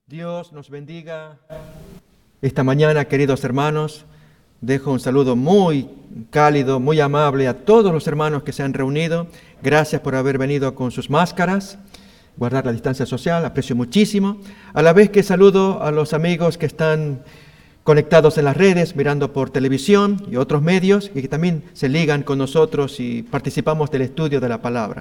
Dios nos bendiga. Esta mañana, queridos hermanos, dejo un saludo muy cálido, muy amable a todos los hermanos que se han reunido. Gracias por haber venido con sus máscaras, guardar la distancia social, aprecio muchísimo. A la vez que saludo a los amigos que están conectados en las redes, mirando por televisión y otros medios, y que también se ligan con nosotros y participamos del estudio de la palabra.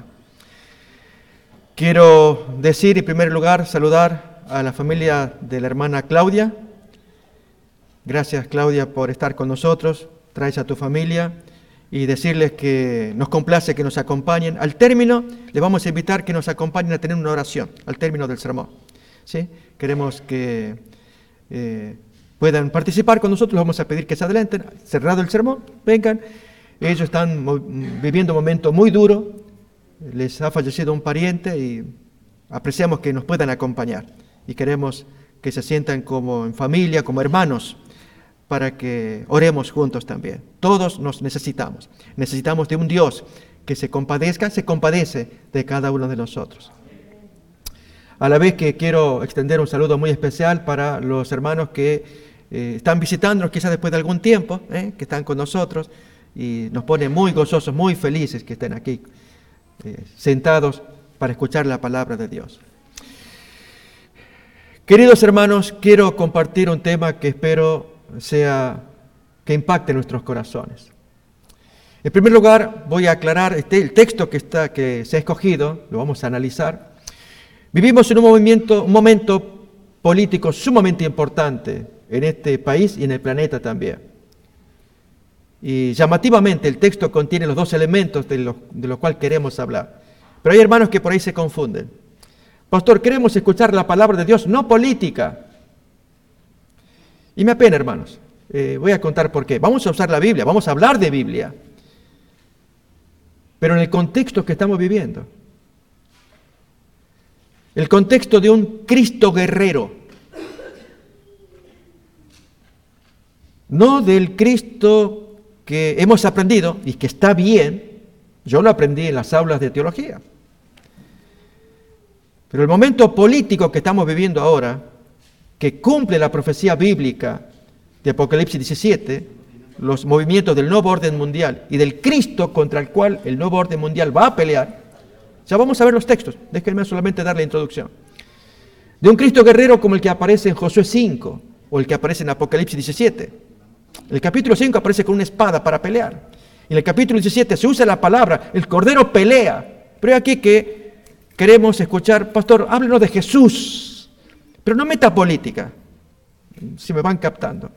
Quiero decir, en primer lugar, saludar a la familia de la hermana Claudia. Gracias, Claudia, por estar con nosotros. Traes a tu familia y decirles que nos complace que nos acompañen. Al término, les vamos a invitar que nos acompañen a tener una oración, al término del sermón. ¿Sí? Queremos que puedan participar con nosotros. Les vamos a pedir que se adelanten. Cerrado el sermón, vengan. Ellos están viviendo un momento muy duro. Les ha fallecido un pariente y apreciamos que nos puedan acompañar. Y queremos que se sientan como en familia, como hermanos, para que oremos juntos también. Todos nos necesitamos. Necesitamos de un Dios que se compadece de cada uno de nosotros. A la vez que quiero extender un saludo muy especial para los hermanos que están visitándonos quizás después de algún tiempo, que están con nosotros, y nos pone muy gozosos, muy felices que estén aquí sentados para escuchar la palabra de Dios. Queridos hermanos, quiero compartir un tema que espero que impacte nuestros corazones. En primer lugar, voy a aclarar el texto que se ha escogido, lo vamos a analizar. Vivimos en un momento político sumamente importante en este país y en el planeta también. Y llamativamente el texto contiene los dos elementos de los cuales queremos hablar. Pero hay hermanos que por ahí se confunden. Pastor, queremos escuchar la palabra de Dios, no política. Y me apena, hermanos. Voy a contar por qué. Vamos a usar la Biblia, vamos a hablar de Biblia. Pero en el contexto que estamos viviendo. El contexto de un Cristo guerrero. No del Cristo que hemos aprendido y que está bien. Yo lo aprendí en las aulas de teología. Pero el momento político que estamos viviendo ahora, que cumple la profecía bíblica de Apocalipsis 17, los movimientos del nuevo orden mundial y del Cristo contra el cual el nuevo orden mundial va a pelear, ya vamos a ver los textos, déjenme solamente dar la introducción. De un Cristo guerrero como el que aparece en Josué 5 o el que aparece en Apocalipsis 17. El capítulo 5 aparece con una espada para pelear. En el capítulo 17 se usa la palabra, el Cordero pelea. Pero hay aquí que queremos escuchar, pastor, háblenos de Jesús, pero no meta política, si me van captando.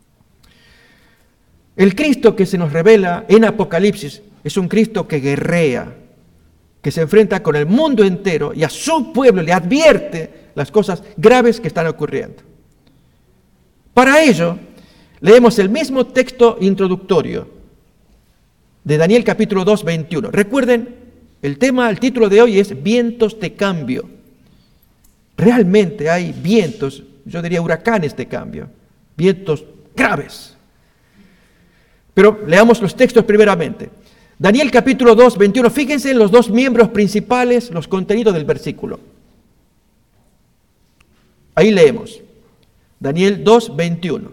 El Cristo que se nos revela en Apocalipsis es un Cristo que guerrea, que se enfrenta con el mundo entero y a su pueblo le advierte las cosas graves que están ocurriendo. Para ello, leemos el mismo texto introductorio de Daniel capítulo 2, 21. Recuerden, el título de hoy es vientos de cambio. Realmente hay vientos, yo diría huracanes de cambio, vientos graves. Pero leamos los textos primeramente. Daniel capítulo 2, 21, fíjense en los dos miembros principales, los contenidos del versículo. Ahí leemos, Daniel 2, 21.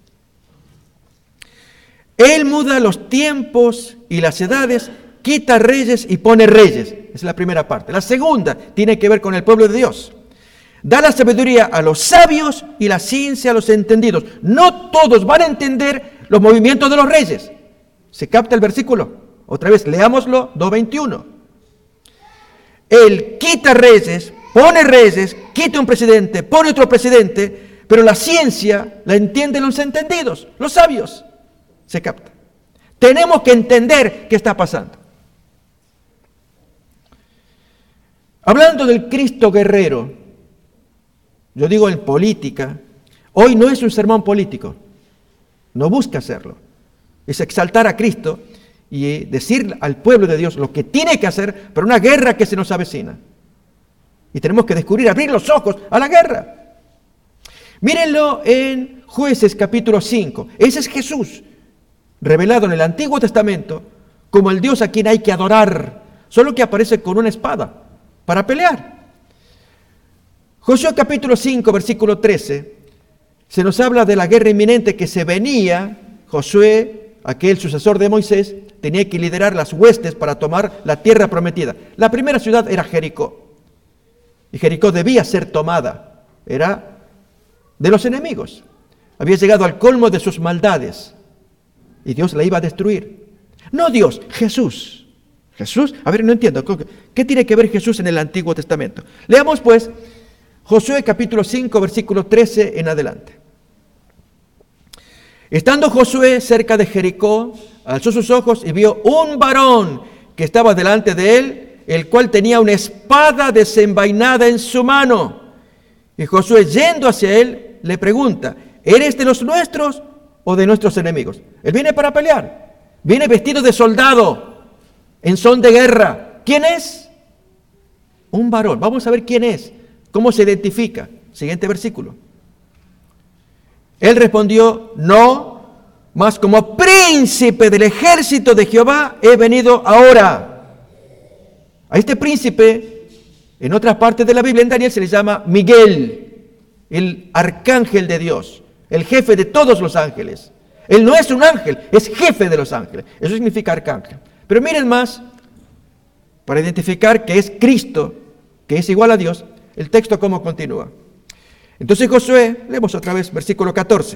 Él muda los tiempos y las edades, quita reyes y pone reyes. Esa es la primera parte. La segunda tiene que ver con el pueblo de Dios. Da la sabiduría a los sabios y la ciencia a los entendidos. No todos van a entender los movimientos de los reyes. ¿Se capta el versículo? Otra vez, leámoslo, 2:21. Él quita reyes, quita un presidente, pone otro presidente, pero la ciencia la entienden los entendidos, los sabios. Se capta. Tenemos que entender qué está pasando. Hablando del Cristo guerrero, yo digo en política, hoy no es un sermón político, no busca hacerlo, es exaltar a Cristo y decir al pueblo de Dios lo que tiene que hacer para una guerra que se nos avecina. Y tenemos que descubrir, abrir los ojos a la guerra. Mírenlo en Jueces capítulo 5, ese es Jesús, revelado en el Antiguo Testamento como el Dios a quien hay que adorar, solo que aparece con una espada para pelear. Josué capítulo 5, versículo 13, se nos habla de la guerra inminente que se venía. Josué, aquel sucesor de Moisés, tenía que liderar las huestes para tomar la tierra prometida. La primera ciudad era Jericó, y Jericó debía ser tomada, era de los enemigos. Había llegado al colmo de sus maldades, y Dios la iba a destruir. No Dios, Jesús. Jesús, a ver, no entiendo, ¿qué tiene que ver Jesús en el Antiguo Testamento? Leamos pues Josué capítulo 5, versículo 13 en adelante. Estando Josué cerca de Jericó, alzó sus ojos y vio un varón que estaba delante de él, el cual tenía una espada desenvainada en su mano. Y Josué, yendo hacia él, le pregunta: ¿eres de los nuestros o de nuestros enemigos? Él viene para pelear, viene vestido de soldado, en son de guerra. ¿Quién es? Un varón. Vamos a ver quién es, cómo se identifica. Siguiente versículo. Él respondió: no, mas como príncipe del ejército de Jehová he venido ahora. A este príncipe, en otras partes de la Biblia, en Daniel, se le llama Miguel, el arcángel de Dios, el jefe de todos los ángeles. Él no es un ángel, es jefe de los ángeles. Eso significa arcángel. Pero miren más, para identificar que es Cristo, que es igual a Dios, el texto cómo continúa. Entonces Josué, leemos otra vez, versículo 14.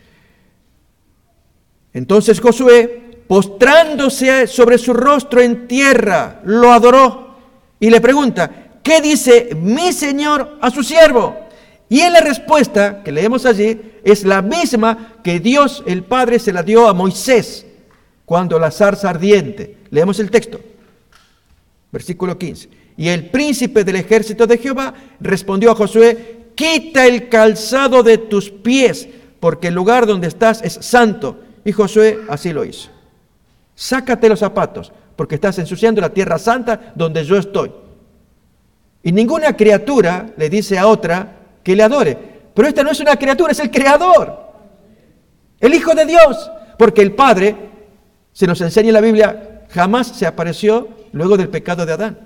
Entonces Josué, postrándose sobre su rostro en tierra, lo adoró y le pregunta: ¿qué dice mi Señor a su siervo? Y en la respuesta que leemos allí es la misma que Dios el Padre se la dio a Moisés cuando la zarza ardiente. Leemos el texto, versículo 15. Y el príncipe del ejército de Jehová respondió a Josué: quita el calzado de tus pies, porque el lugar donde estás es santo. Y Josué así lo hizo. Sácate los zapatos, porque estás ensuciando la tierra santa donde yo estoy. Y ninguna criatura le dice a otra que le adore. Pero esta no es una criatura, es el Creador, el Hijo de Dios. Porque el Padre, se nos enseña en la Biblia, jamás se apareció luego del pecado de Adán.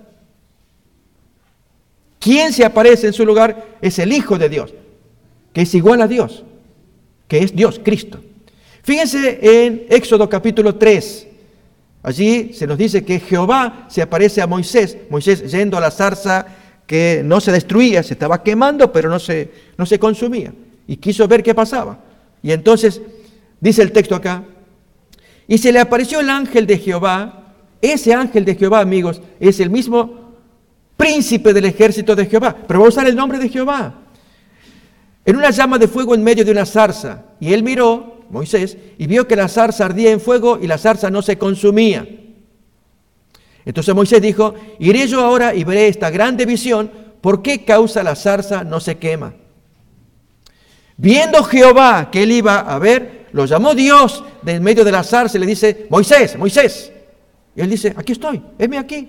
Quien se aparece en su lugar es el Hijo de Dios, que es igual a Dios, que es Dios, Cristo. Fíjense en Éxodo capítulo 3. Allí se nos dice que Jehová se aparece a Moisés. Moisés yendo a la zarza que no se destruía, se estaba quemando, pero no se consumía. Y quiso ver qué pasaba. Y entonces, dice el texto acá, y se le apareció el ángel de Jehová. Ese ángel de Jehová, amigos, es el mismo príncipe del ejército de Jehová, pero va a usar el nombre de Jehová, en una llama de fuego en medio de una zarza. Y él miró, Moisés, y vio que la zarza ardía en fuego y la zarza no se consumía. Entonces Moisés dijo: iré yo ahora y veré esta grande visión, ¿por qué causa la zarza no se quema? Viendo Jehová que él iba a ver, lo llamó Dios de en medio de la zarza y le dice: Moisés, Moisés. Y él dice: aquí estoy, heme aquí.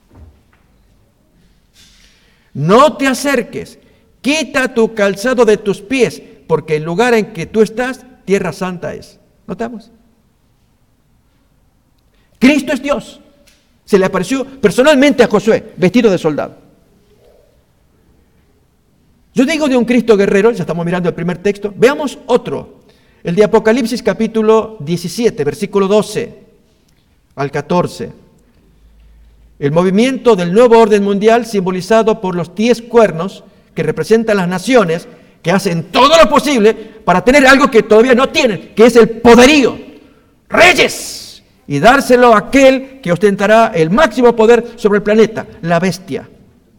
No te acerques, quita tu calzado de tus pies, porque el lugar en que tú estás, tierra santa es. ¿Notamos? Cristo es Dios. Se le apareció personalmente a Josué, vestido de soldado. Yo digo de un Cristo guerrero, ya estamos mirando el primer texto. Veamos otro, el de Apocalipsis capítulo 17, versículo 12 al 14. El movimiento del nuevo orden mundial simbolizado por los 10 cuernos que representan las naciones que hacen todo lo posible para tener algo que todavía no tienen, que es el poderío, reyes, y dárselo a aquel que ostentará el máximo poder sobre el planeta, la bestia.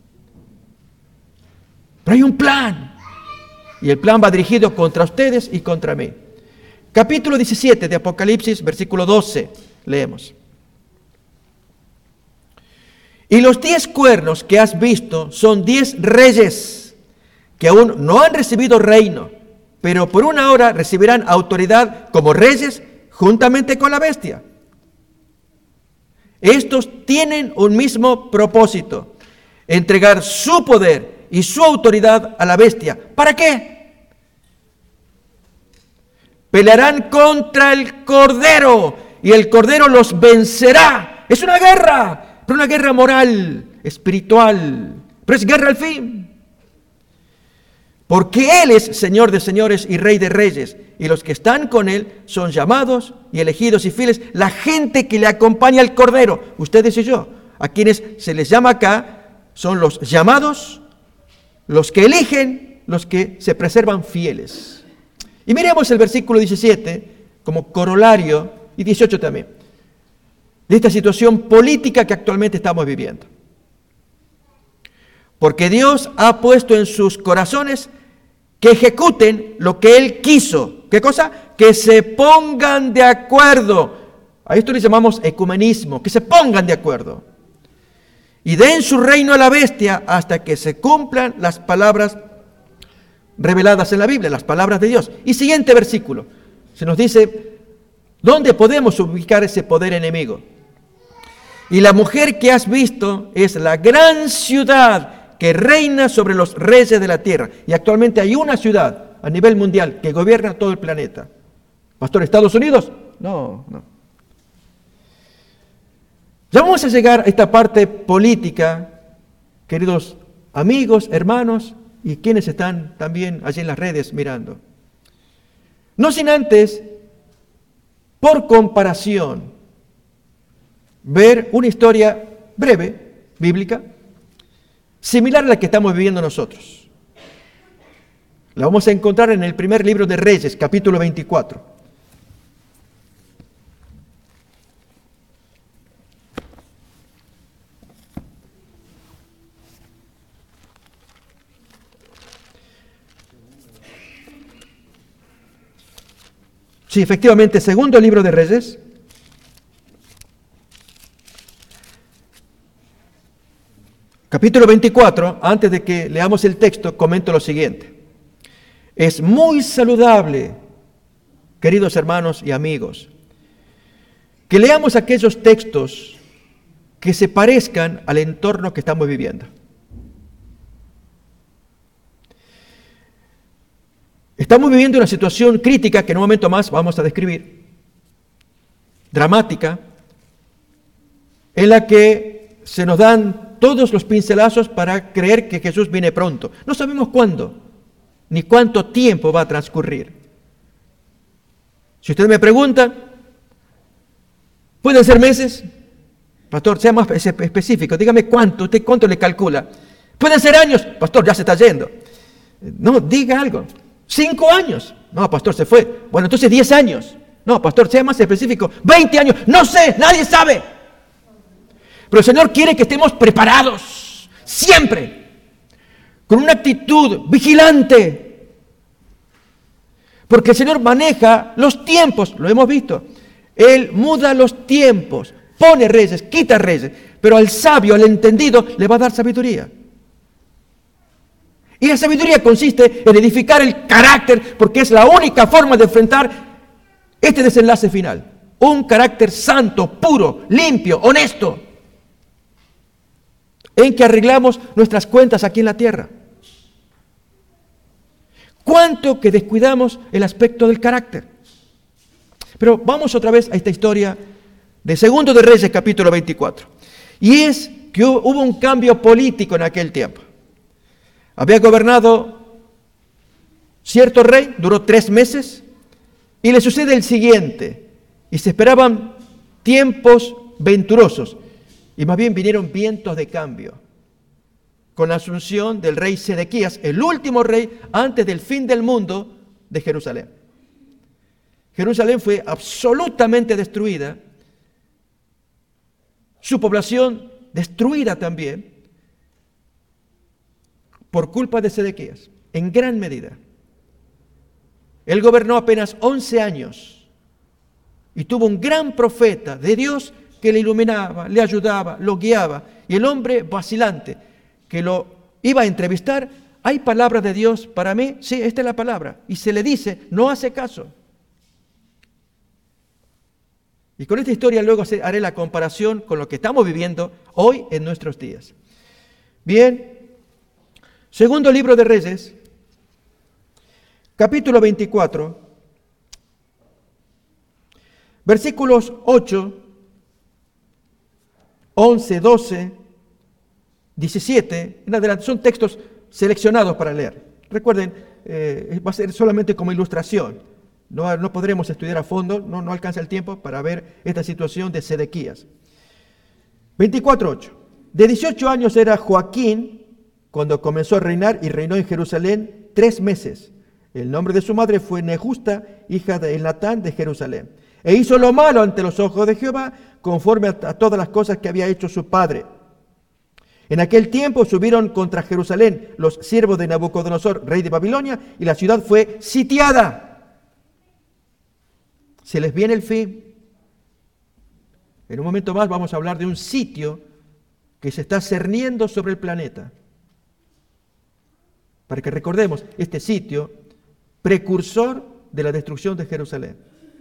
Pero hay un plan, y el plan va dirigido contra ustedes y contra mí. Capítulo 17 de Apocalipsis, versículo 12, leemos. Y los 10 cuernos que has visto son 10 reyes que aún no han recibido reino, pero por una hora recibirán autoridad como reyes juntamente con la bestia. Estos tienen un mismo propósito: entregar su poder y su autoridad a la bestia. ¿Para qué? Pelearán contra el Cordero y el Cordero los vencerá. Es una guerra, pero una guerra moral, espiritual, pero es guerra al fin. Porque Él es Señor de señores y Rey de reyes, y los que están con Él son llamados y elegidos y fieles, la gente que le acompaña al Cordero, ustedes y yo. A quienes se les llama acá son los llamados, los que eligen, los que se preservan fieles. Y miremos el versículo 17 como corolario, y 18 también, de esta situación política que actualmente estamos viviendo. Porque Dios ha puesto en sus corazones que ejecuten lo que Él quiso. ¿Qué cosa? Que se pongan de acuerdo. A esto le llamamos ecumenismo, que se pongan de acuerdo. Y den su reino a la bestia hasta que se cumplan las palabras reveladas en la Biblia, las palabras de Dios. Y siguiente versículo, se nos dice, ¿dónde podemos ubicar ese poder enemigo? Y la mujer que has visto es la gran ciudad que reina sobre los reyes de la tierra. Y actualmente hay una ciudad a nivel mundial que gobierna todo el planeta. ¿Pastor, Estados Unidos? No. Ya vamos a llegar a esta parte política, queridos amigos, hermanos, y quienes están también allí en las redes mirando. No sin antes, por comparación, ver una historia breve, bíblica, similar a la que estamos viviendo nosotros. La vamos a encontrar en el primer libro de Reyes, capítulo 24. Sí, efectivamente, segundo libro de Reyes. Capítulo 24, antes de que leamos el texto, comento lo siguiente. Es muy saludable, queridos hermanos y amigos, que leamos aquellos textos que se parezcan al entorno que estamos viviendo. Estamos viviendo una situación crítica que en un momento más vamos a describir, dramática, en la que se nos dan todos los pincelazos para creer que Jesús viene pronto. No sabemos cuándo, ni cuánto tiempo va a transcurrir. Si usted me pregunta, ¿pueden ser meses? Pastor, sea más específico, dígame ¿usted cuánto le calcula? ¿Pueden ser años? Pastor, ya se está yendo. No, diga algo. 5 años. No, pastor, se fue. Bueno, entonces 10 años. No, pastor, sea más específico. 20 años. No sé, nadie sabe. Pero el Señor quiere que estemos preparados, siempre, con una actitud vigilante. Porque el Señor maneja los tiempos, lo hemos visto. Él muda los tiempos, pone reyes, quita reyes, pero al sabio, al entendido, le va a dar sabiduría. Y la sabiduría consiste en edificar el carácter, porque es la única forma de enfrentar este desenlace final. Un carácter santo, puro, limpio, honesto, en que arreglamos nuestras cuentas aquí en la tierra. ¿Cuánto que descuidamos el aspecto del carácter? Pero vamos otra vez a esta historia de Segundo de Reyes, capítulo 24. Y es que hubo un cambio político en aquel tiempo. Había gobernado cierto rey, duró 3 meses, y le sucede el siguiente. Y se esperaban tiempos venturosos. Y más bien vinieron vientos de cambio, con la asunción del rey Sedequías, el último rey antes del fin del mundo de Jerusalén. Jerusalén fue absolutamente destruida, su población destruida también, por culpa de Sedequías, en gran medida. Él gobernó apenas 11 años y tuvo un gran profeta de Dios que le iluminaba, le ayudaba, lo guiaba. Y el hombre vacilante que lo iba a entrevistar, ¿hay palabra de Dios para mí? Sí, esta es la palabra. Y se le dice, no hace caso. Y con esta historia luego haré la comparación con lo que estamos viviendo hoy en nuestros días. Bien, segundo libro de Reyes, capítulo 24, versículos 8, 11, 12, 17, en adelante, son textos seleccionados para leer. Recuerden, va a ser solamente como ilustración. No podremos estudiar a fondo, no alcanza el tiempo para ver esta situación de Sedequías. 24:8. De 18 años era Joaquín cuando comenzó a reinar y reinó en Jerusalén 3 meses. El nombre de su madre fue Nehusta, hija de Elnatán de Jerusalén. E hizo lo malo ante los ojos de Jehová, conforme a todas las cosas que había hecho su padre. En aquel tiempo subieron contra Jerusalén los siervos de Nabucodonosor, rey de Babilonia, y la ciudad fue sitiada. Se les viene el fin. En un momento más vamos a hablar de un sitio que se está cerniendo sobre el planeta. Para que recordemos este sitio precursor de la destrucción de Jerusalén.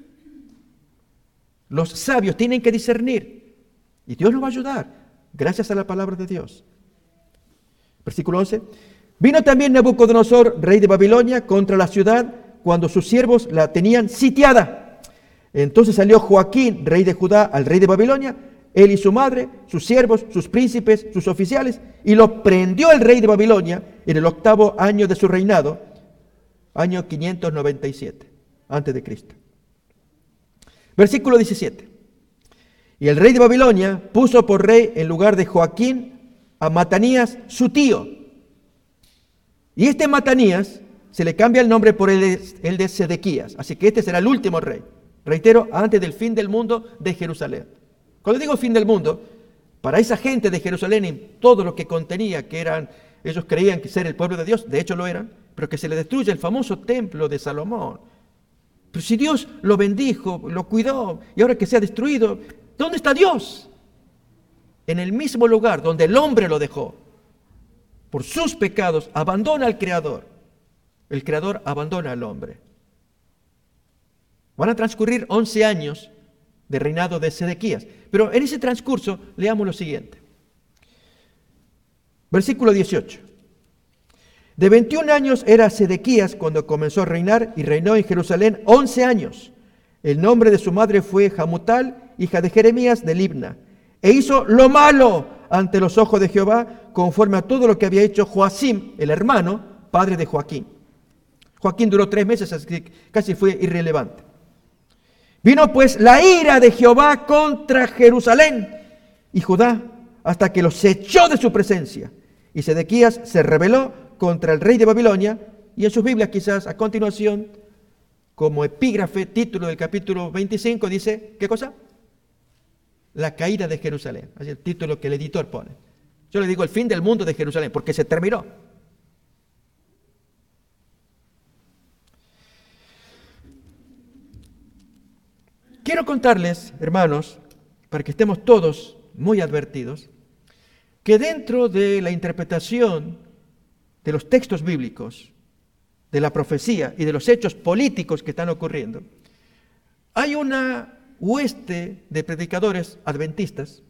Los sabios tienen que discernir y Dios nos va a ayudar gracias a la palabra de Dios. Versículo 11. Vino también Nabucodonosor, rey de Babilonia, contra la ciudad cuando sus siervos la tenían sitiada. Entonces salió Joaquín, rey de Judá, al rey de Babilonia, él y su madre, sus siervos, sus príncipes, sus oficiales, y lo prendió el rey de Babilonia en el 8º año de su reinado, año 597, antes de Cristo. Versículo 17. Y el rey de Babilonia puso por rey en lugar de Joaquín a Matanías, su tío. Y este Matanías se le cambia el nombre por el de Sedequías. Así que este será el último rey. Reitero, antes del fin del mundo de Jerusalén. Cuando digo fin del mundo, para esa gente de Jerusalén y todo lo que contenía, que eran, ellos creían que ser el pueblo de Dios, de hecho lo eran, pero que se le destruye el famoso templo de Salomón. Pero si Dios lo bendijo, lo cuidó, y ahora que se ha destruido, ¿dónde está Dios? En el mismo lugar donde el hombre lo dejó. Por sus pecados abandona al Creador. El Creador abandona al hombre. Van a transcurrir 11 años de reinado de Sedequías. Pero en ese transcurso leamos lo siguiente. Versículo 18. De 21 años era Sedequías cuando comenzó a reinar y reinó en Jerusalén 11 años. El nombre de su madre fue Hamutal, hija de Jeremías de Libna. E hizo lo malo ante los ojos de Jehová, conforme a todo lo que había hecho Joacim, el hermano, padre de Joaquín. Joaquín duró 3 meses, así que casi fue irrelevante. Vino pues la ira de Jehová contra Jerusalén y Judá, hasta que los echó de su presencia. Y Sedequías se rebeló contra el rey de Babilonia, y en sus Biblias quizás a continuación, como epígrafe, título del capítulo 25, dice, ¿qué cosa? La caída de Jerusalén. Así es el título que el editor pone. Yo le digo el fin del mundo de Jerusalén, porque se terminó. Quiero contarles, hermanos, para que estemos todos muy advertidos, que dentro de la interpretación de los textos bíblicos, de la profecía y de los hechos políticos que están ocurriendo, hay una hueste de predicadores adventistas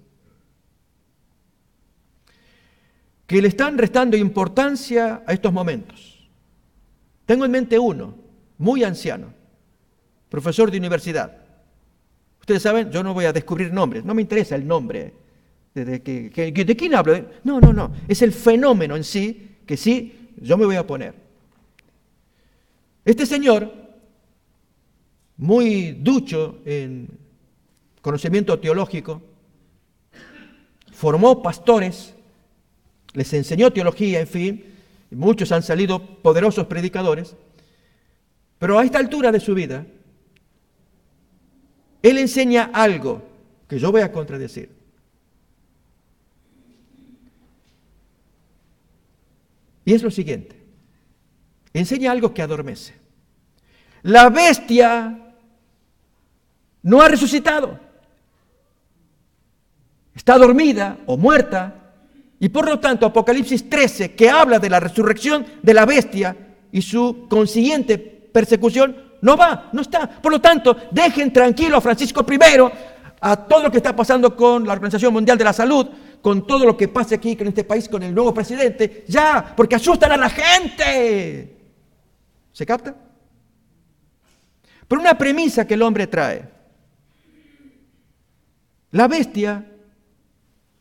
que le están restando importancia a estos momentos. Tengo en mente uno, muy anciano, profesor de universidad. Ustedes saben, yo no voy a descubrir nombres, no me interesa el nombre. ¿De quién hablo? No, es el fenómeno en sí que sí yo me voy a oponer. Este señor, muy ducho en conocimiento teológico, formó pastores, les enseñó teología, en fin, y muchos han salido poderosos predicadores, pero a esta altura de su vida, él enseña algo que yo voy a contradecir. Y es lo siguiente. Enseña algo que adormece. La bestia no ha resucitado. Está dormida o muerta. Y por lo tanto, Apocalipsis 13, que habla de la resurrección de la bestia y su consiguiente persecución, no está. Por lo tanto, dejen tranquilo a Francisco I, a todo lo que está pasando con la Organización Mundial de la Salud, con todo lo que pasa aquí en este país con el nuevo presidente, ya, porque asustan a la gente. ¿Se capta? Por una premisa que el hombre trae. La bestia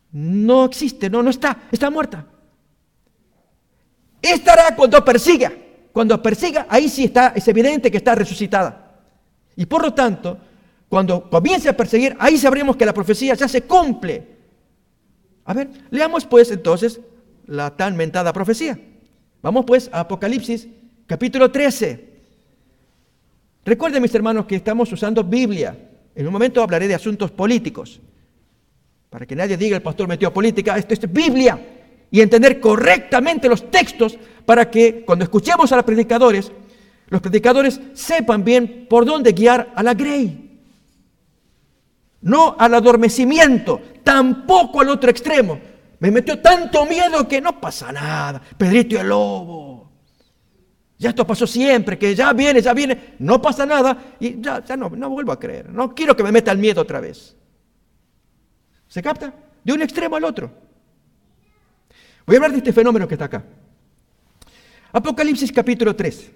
no existe, no está muerta. Estará cuando persiga. cuando persiga, ahí sí es evidente que está resucitada. Y por lo tanto, cuando comience a perseguir, ahí sabremos que la profecía ya se cumple. A ver, leamos pues entonces la tan mentada profecía. Vamos pues a Apocalipsis capítulo 13. Recuerden, mis hermanos, que estamos usando Biblia. En un momento hablaré de asuntos políticos. Para que nadie diga el pastor metió política, esto es Biblia. Y entender correctamente los textos para que cuando escuchemos a los predicadores sepan bien por dónde guiar a la grey. No al adormecimiento, tampoco al otro extremo. Me metió tanto miedo que no pasa nada. Pedrito y el lobo. Ya esto pasó siempre, que ya viene, no pasa nada y ya no vuelvo a creer. No quiero que me meta el miedo otra vez. ¿Se capta? De un extremo al otro. Voy a hablar de este fenómeno que está acá. Apocalipsis capítulo 3.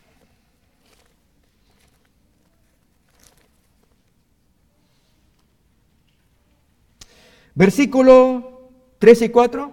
Versículo 3 y 4.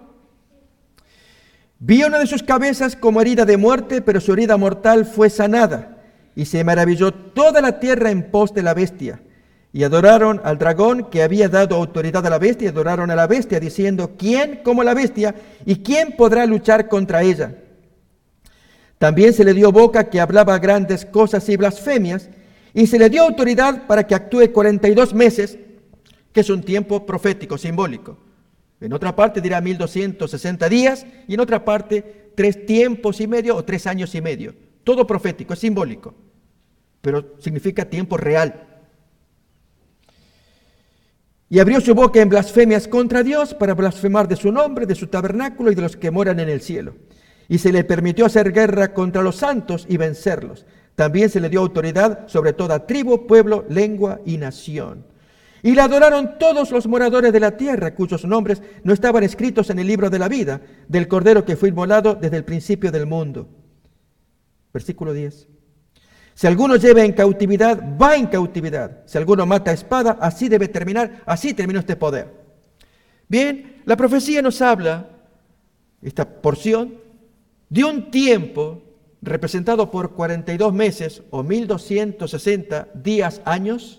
Vi una de sus cabezas como herida de muerte, pero su herida mortal fue sanada. Y se maravilló toda la tierra en pos de la bestia. Y adoraron al dragón que había dado autoridad a la bestia, y adoraron a la bestia, diciendo, ¿quién como la bestia? ¿Y quién podrá luchar contra ella? También se le dio boca que hablaba grandes cosas y blasfemias, y se le dio autoridad para que actúe 42 meses, que es un tiempo profético, simbólico. En otra parte dirá 1260 días, y en otra parte 3 tiempos y medio o 3 años y medio. Todo profético, es simbólico, pero significa tiempo real. Y abrió su boca en blasfemias contra Dios para blasfemar de su nombre, de su tabernáculo y de los que moran en el cielo. Y se le permitió hacer guerra contra los santos y vencerlos. También se le dio autoridad sobre toda tribu, pueblo, lengua y nación. Y le adoraron todos los moradores de la tierra, cuyos nombres no estaban escritos en el libro de la vida, del Cordero que fue inmolado desde el principio del mundo. Versículo 10. Si alguno lleva en cautividad, va en cautividad. Si alguno mata a espada, así debe terminar. Así terminó este poder. Bien, la profecía nos habla, esta porción, de un tiempo representado por 42 meses o 1260 días, años,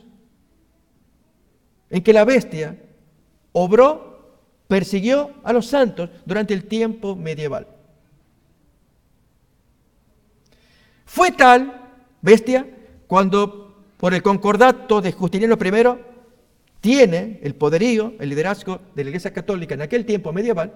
en que la bestia obró, persiguió a los santos durante el tiempo medieval. Fue tal bestia cuando por el concordato de Justiniano I tiene el poderío, el liderazgo de la Iglesia Católica en aquel tiempo medieval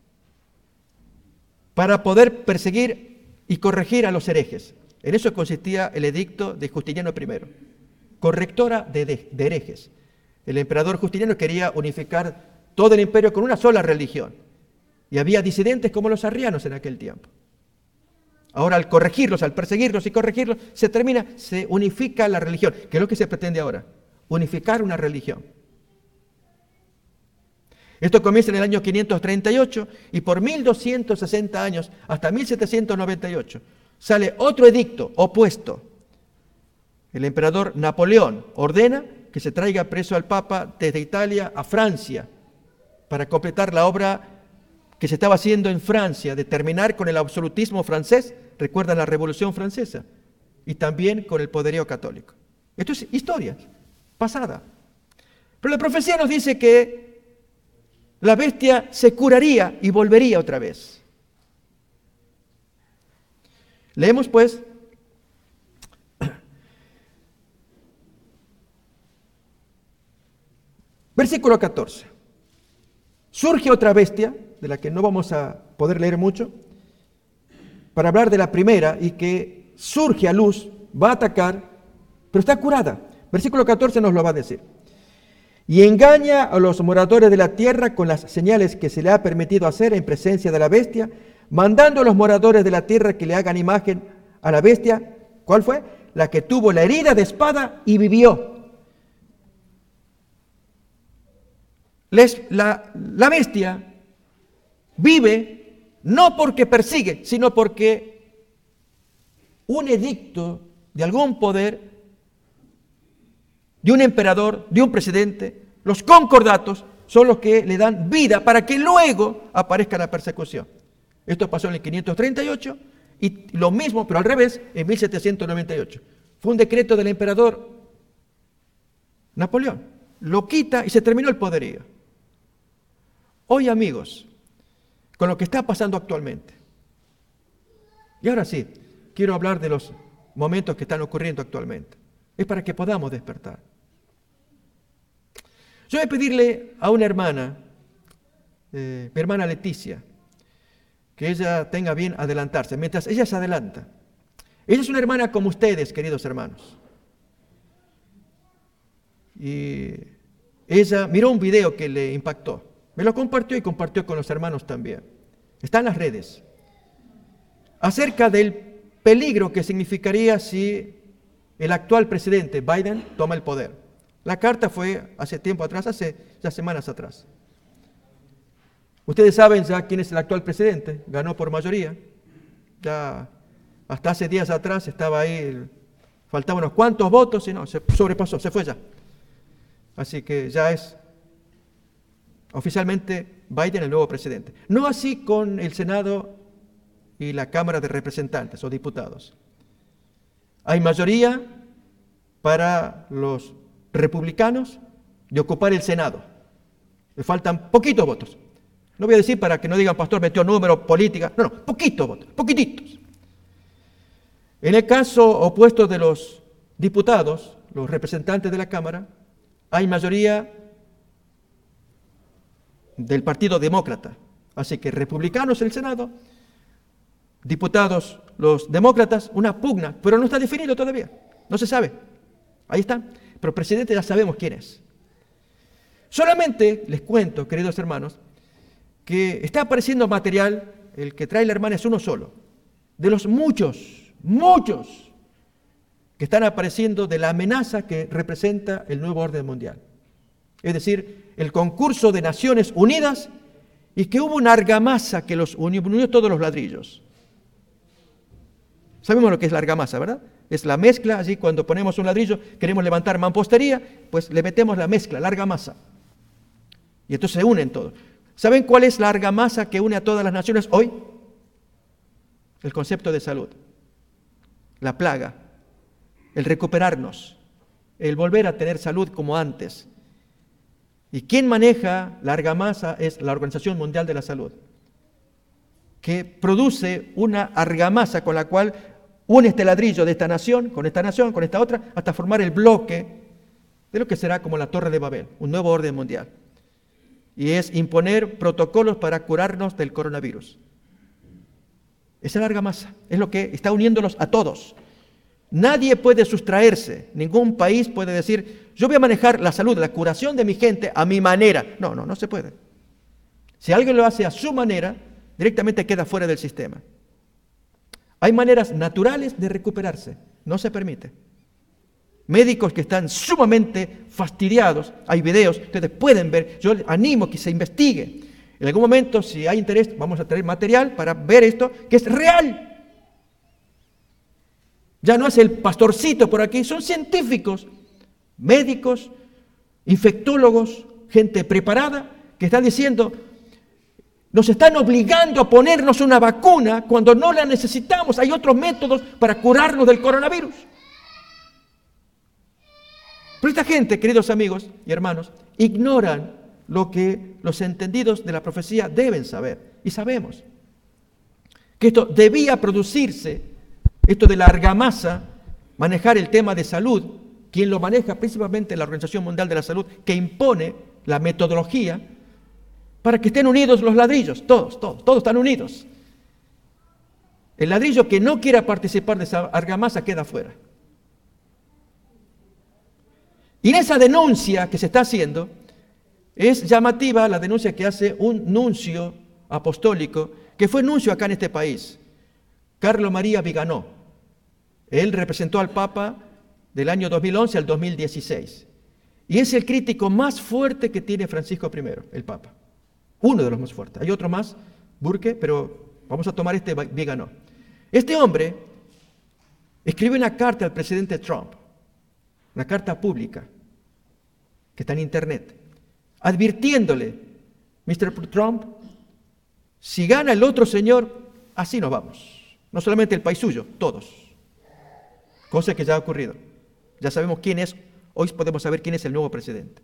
para poder perseguir y corregir a los herejes. En eso consistía el edicto de Justiniano I, correctora de herejes. El emperador Justiniano quería unificar todo el imperio con una sola religión y había disidentes como los arrianos en aquel tiempo. Ahora al corregirlos, al perseguirlos y corregirlos, se unifica la religión, que es lo que se pretende ahora, unificar una religión. Esto comienza en el año 538 y por 1260 años, hasta 1798, sale otro edicto opuesto. El emperador Napoleón ordena que se traiga preso al Papa desde Italia a Francia para completar la obra que se estaba haciendo en Francia, de terminar con el absolutismo francés, recuerdan la Revolución Francesa, y también con el poderío católico. Esto es historia pasada. Pero la profecía nos dice que la bestia se curaría y volvería otra vez. Leemos pues versículo 14. Surge otra bestia, de la que no vamos a poder leer mucho, para hablar de la primera y que surge a luz, va a atacar, pero está curada. Versículo 14 nos lo va a decir. Y engaña a los moradores de la tierra con las señales que se le ha permitido hacer en presencia de la bestia, mandando a los moradores de la tierra que le hagan imagen a la bestia. ¿Cuál fue? La que tuvo la herida de espada y vivió. La bestia vive no porque persigue, sino porque un edicto de algún poder, de un emperador, de un presidente, los concordatos son los que le dan vida para que luego aparezca la persecución. Esto pasó en el 538 Y lo mismo, pero al revés, en 1798. Fue un decreto del emperador Napoleón. Lo quita y se terminó el poderío. Hoy, amigos, con lo que está pasando actualmente. Y ahora sí, quiero hablar de los momentos que están ocurriendo actualmente. Es para que podamos despertar. Yo voy a pedirle a una hermana, mi hermana Leticia, que ella tenga bien adelantarse, mientras ella se adelanta. Ella es una hermana como ustedes, queridos hermanos. Y ella miró un video que le impactó. Me lo compartió y compartió con los hermanos también. Está en las redes. Acerca del peligro que significaría si el actual presidente Biden toma el poder. La carta fue hace tiempo atrás, hace ya semanas atrás. Ustedes saben ya quién es el actual presidente, ganó por mayoría. Ya hasta hace días atrás estaba ahí, faltaban unos cuantos votos y no, se sobrepasó, se fue ya. Así que ya es oficialmente Biden el nuevo presidente. No así con el Senado y la Cámara de Representantes o diputados. Hay mayoría para los republicanos de ocupar el Senado. Le faltan poquitos votos. No voy a decir para que no digan, pastor, metió número, política. No, poquitos votos, poquititos. En el caso opuesto de los diputados, los representantes de la Cámara, hay mayoría del Partido Demócrata. Así que republicanos el Senado, diputados los demócratas, una pugna, pero no está definido todavía, no se sabe. Ahí está, pero presidente ya sabemos quién es. Solamente les cuento, queridos hermanos, que está apareciendo material, el que trae la hermana es uno solo, de los muchos que están apareciendo de la amenaza que representa el nuevo orden mundial. Es decir, el concurso de Naciones Unidas y que hubo una argamasa que los unió todos los ladrillos. Sabemos lo que es la argamasa, ¿verdad? Es la mezcla, allí cuando ponemos un ladrillo, queremos levantar mampostería, pues le metemos la mezcla, la argamasa. Y entonces se unen todos. ¿Saben cuál es la argamasa que une a todas las naciones hoy? El concepto de salud. La plaga. El recuperarnos. El volver a tener salud como antes. ¿Y quién maneja la argamasa? Es la Organización Mundial de la Salud, que produce una argamasa con la cual une este ladrillo de esta nación, con esta otra, hasta formar el bloque de lo que será como la Torre de Babel, un nuevo orden mundial. Y es imponer protocolos para curarnos del coronavirus. Esa es la argamasa, es lo que está uniéndolos a todos. Nadie puede sustraerse, ningún país puede decir, yo voy a manejar la salud, la curación de mi gente a mi manera. No se puede. Si alguien lo hace a su manera, directamente queda fuera del sistema. Hay maneras naturales de recuperarse, no se permite. Médicos que están sumamente fastidiados, hay videos, ustedes pueden ver, yo les animo que se investigue. En algún momento, si hay interés, vamos a traer material para ver esto, que es real. Ya no es el pastorcito por aquí, son científicos, médicos, infectólogos, gente preparada, que están diciendo, nos están obligando a ponernos una vacuna cuando no la necesitamos. Hay otros métodos para curarnos del coronavirus. Pero esta gente, queridos amigos y hermanos, ignoran lo que los entendidos de la profecía deben saber. Y sabemos que esto debía producirse, esto de la argamasa, manejar el tema de salud, quien lo maneja principalmente la Organización Mundial de la Salud, que impone la metodología para que estén unidos los ladrillos, todos están unidos. El ladrillo que no quiera participar de esa argamasa queda fuera. Y en esa denuncia que se está haciendo, es llamativa la denuncia que hace un nuncio apostólico, que fue nuncio acá en este país, Carlo María Viganò. Él representó al Papa del año 2011 al 2016. Y es el crítico más fuerte que tiene Francisco I, el Papa. Uno de los más fuertes. Hay otro más, Burke, pero vamos a tomar este Viganò. Este hombre escribe una carta al presidente Trump, una carta pública, que está en internet, advirtiéndole, Mr. Trump, si gana el otro señor, así nos vamos. No solamente el país suyo, todos. Cosa que ya ha ocurrido. Ya sabemos quién es, hoy podemos saber quién es el nuevo presidente.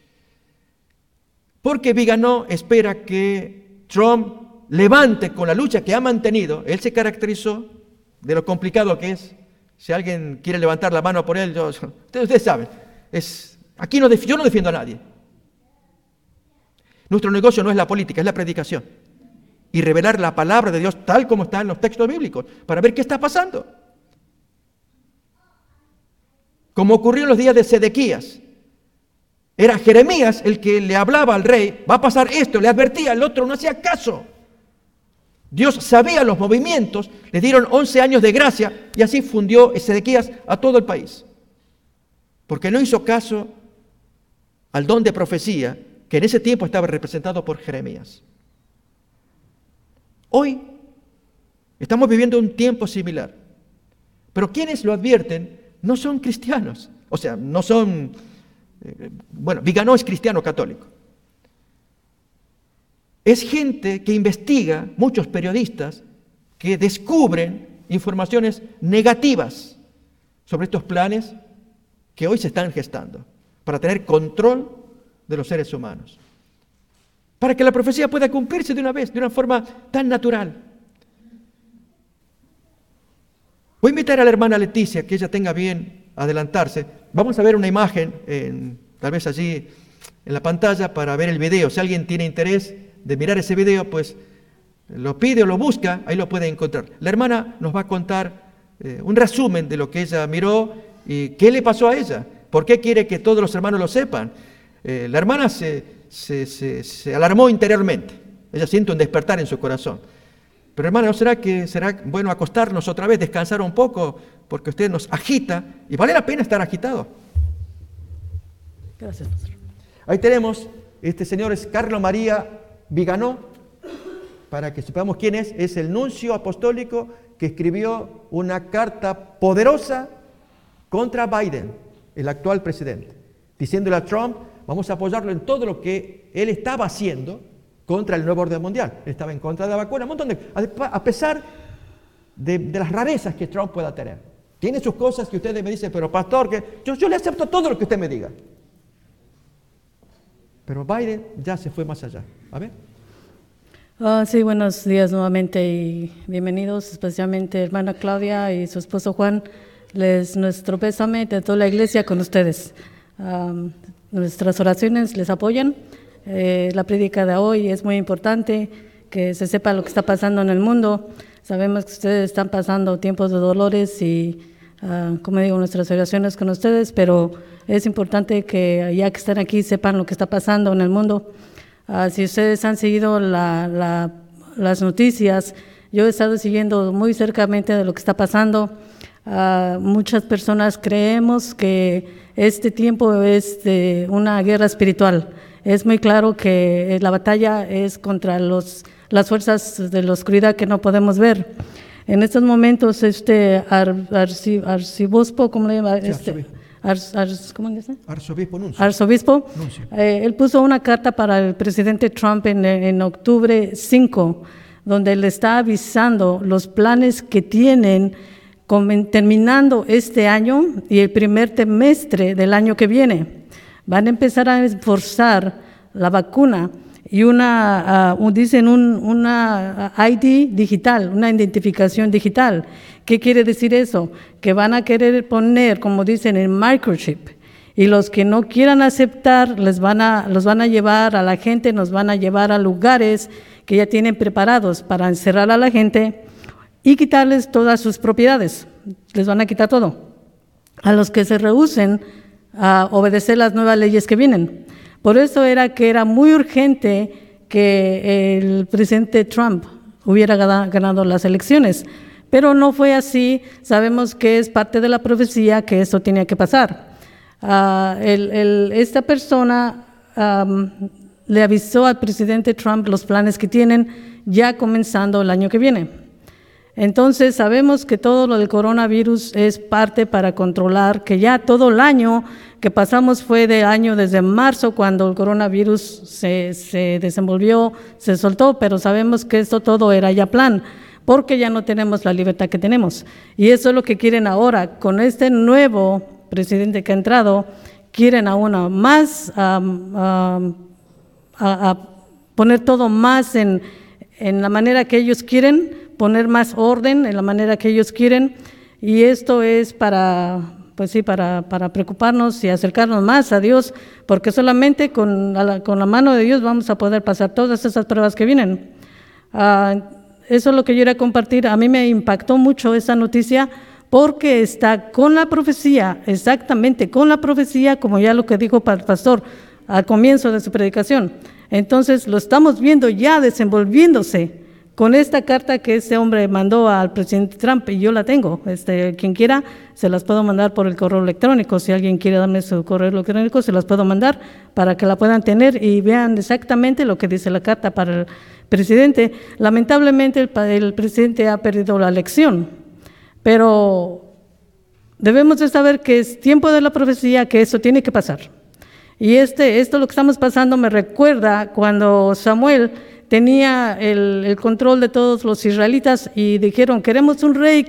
Porque Viganò espera que Trump levante con la lucha que ha mantenido. Él se caracterizó de lo complicado que es. Si alguien quiere levantar la mano por él, ustedes saben, yo no defiendo a nadie. Nuestro negocio no es la política, es la predicación. Y revelar la palabra de Dios tal como está en los textos bíblicos, para ver qué está pasando. Como ocurrió en los días de Sedequías. Era Jeremías el que le hablaba al rey, va a pasar esto, le advertía, el otro no hacía caso. Dios sabía los movimientos, le dieron 11 años de gracia y así fundió Sedequías a todo el país. Porque no hizo caso al don de profecía que en ese tiempo estaba representado por Jeremías. Hoy estamos viviendo un tiempo similar, pero quienes lo advierten no son cristianos, o sea, no son, Viganò es cristiano católico. Es gente que investiga, muchos periodistas, que descubren informaciones negativas sobre estos planes que hoy se están gestando para tener control de los seres humanos. Para que la profecía pueda cumplirse de una vez, de una forma tan natural. Voy a invitar a la hermana Leticia, que ella tenga bien adelantarse. Vamos a ver una imagen, tal vez allí en la pantalla, para ver el video. Si alguien tiene interés de mirar ese video, pues lo pide o lo busca, ahí lo puede encontrar. La hermana nos va a contar un resumen de lo que ella miró y qué le pasó a ella. ¿Por qué quiere que todos los hermanos lo sepan? La hermana se alarmó interiormente. Ella siente un despertar en su corazón. Pero hermana, ¿no será que será bueno acostarnos otra vez, descansar un poco? Porque usted nos agita y vale la pena estar agitado. Gracias, pastor. Ahí tenemos, este señor es Carlo María Viganò, para que sepamos quién es el nuncio apostólico que escribió una carta poderosa contra Biden, el actual presidente, diciéndole a Trump, vamos a apoyarlo en todo lo que él estaba haciendo contra el nuevo orden mundial. Él estaba en contra de la vacuna, un montón de... A pesar de las rarezas que Trump pueda tener. Tiene sus cosas que ustedes me dicen, pero pastor, que yo le acepto todo lo que usted me diga. Pero Biden ya se fue más allá. A ver. Sí, buenos días nuevamente y bienvenidos, especialmente hermana Claudia y su esposo Juan. Nuestro pésame de toda la iglesia con ustedes. Nuestras oraciones les apoyan. La prédica de hoy es muy importante, que se sepa lo que está pasando en el mundo. Sabemos que ustedes están pasando tiempos de dolores y, como digo, nuestras oraciones con ustedes, pero es importante que ya que están aquí sepan lo que está pasando en el mundo. Si ustedes han seguido las noticias, yo he estado siguiendo muy cercamente de lo que está pasando. Muchas personas creemos que este tiempo es de una guerra espiritual. Es muy claro que la batalla es contra las fuerzas de la oscuridad que no podemos ver. En estos momentos, arzobispo, ¿cómo le llama? ¿Cómo dice? Arzobispo Nuncio. Arzobispo. Él puso una carta para el presidente Trump en octubre 5, donde le está avisando los planes que tienen terminando este año y el primer trimestre del año que viene. Van a empezar a esforzar la vacuna y una ID digital, una identificación digital. ¿Qué quiere decir eso? Que van a querer poner, como dicen, el microchip. Y los que no quieran aceptar, los van a llevar a la gente, nos van a llevar a lugares que ya tienen preparados para encerrar a la gente y quitarles todas sus propiedades. Les van a quitar todo. A los que se rehúsen a obedecer las nuevas leyes que vienen. Por eso era que era muy urgente que el presidente Trump hubiera ganado las elecciones. Pero no fue así. Sabemos que es parte de la profecía que esto tenía que pasar. Esta persona le avisó al presidente Trump los planes que tienen ya comenzando el año que viene. Entonces sabemos que todo lo del coronavirus es parte para controlar, que ya todo el año que pasamos fue de año desde marzo cuando el coronavirus se desenvolvió, se soltó, pero sabemos que esto todo era ya plan. porque ya no tenemos la libertad que tenemos. Y eso es lo que quieren ahora, con este nuevo presidente que ha entrado, quieren aún más a poner todo más en la manera que ellos quieren, poner más orden en la manera que ellos quieren, y esto es para preocuparnos y acercarnos más a Dios, porque solamente con la mano de Dios vamos a poder pasar todas esas pruebas que vienen. Eso es lo que yo quería compartir. A mí me impactó mucho esa noticia, porque está con la profecía, exactamente con la profecía, como ya lo que dijo el pastor al comienzo de su predicación. Entonces lo estamos viendo ya desenvolviéndose con esta carta que este hombre mandó al presidente Trump, y yo la tengo. Quien quiera, se las puedo mandar por el correo electrónico. Si alguien quiere darme su correo electrónico, se las puedo mandar para que la puedan tener y vean exactamente lo que dice la carta para el presidente. Lamentablemente el presidente ha perdido la elección, pero debemos de saber que es tiempo de la profecía, que eso tiene que pasar. Y esto lo que estamos pasando me recuerda cuando Samuel tenía el control de todos los israelitas y dijeron, queremos un rey,